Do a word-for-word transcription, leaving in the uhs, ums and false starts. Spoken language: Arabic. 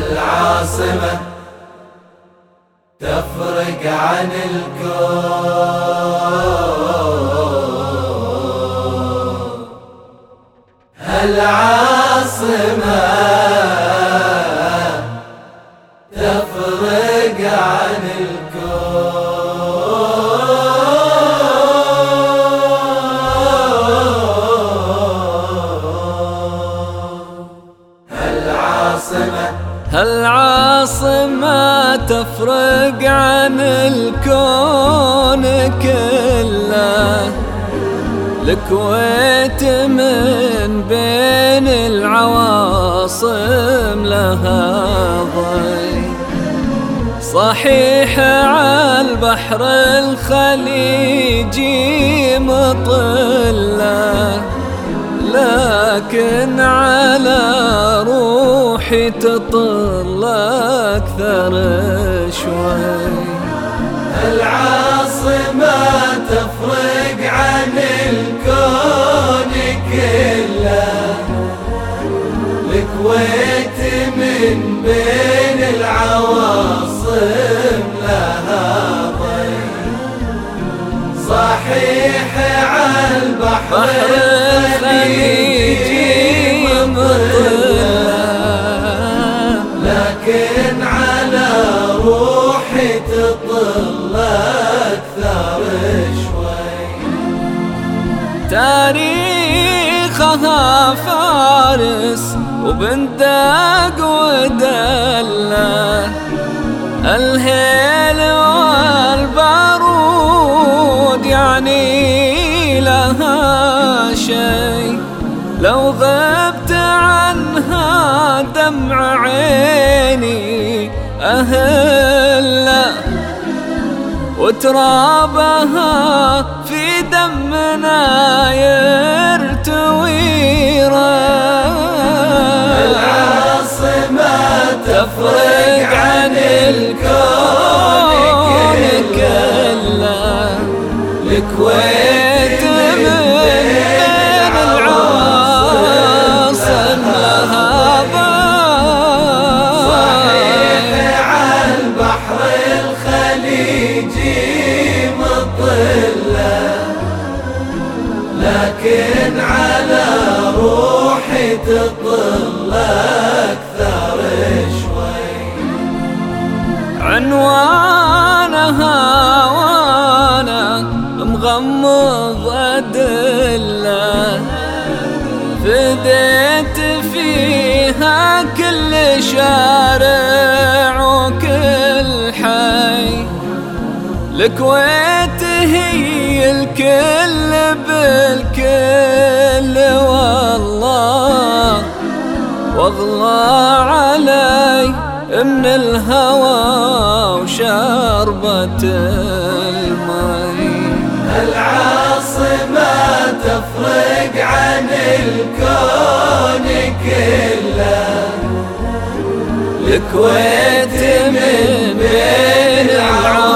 هالعاصمة تفرق عن الكون، هالعاصمة تفرق عن الكون، هالعاصمة هالعاصمة تفرق عن الكون كله. الكويت من بين العواصم لها ضي، صحيح عالبحر الخليجي مطلة، لكن على روحي تطل أكثر شوي. العاصمة تفرق عن الكون كله، الكويت من بين العواصم لها ضي، صحيح عالبحر الخليجي مطلة، لكن على روحي تطل أكثر شوي. تاريخها فارس وبندق ودلة، الهيل والبارود يعني لها شي، لو غبت عنها دمع عيني أهله، وترابها في دمنا يرتوي راه. العاصمة تفرق عن الكون كله، الكويت من بين العواصم لها ضي، صحيح عالبحر الخليجي مطلة، لكن على روحي تطل أكثر شوي. عنوانها وانا مغمض أدلة، فديت فيها كل شارع وكل حي، الكويت هي الكل بالكل، والله واغلى علي من الهوى وشربة المي. العاصمة تفرق عن الكون كله، الكويت من بين العواصم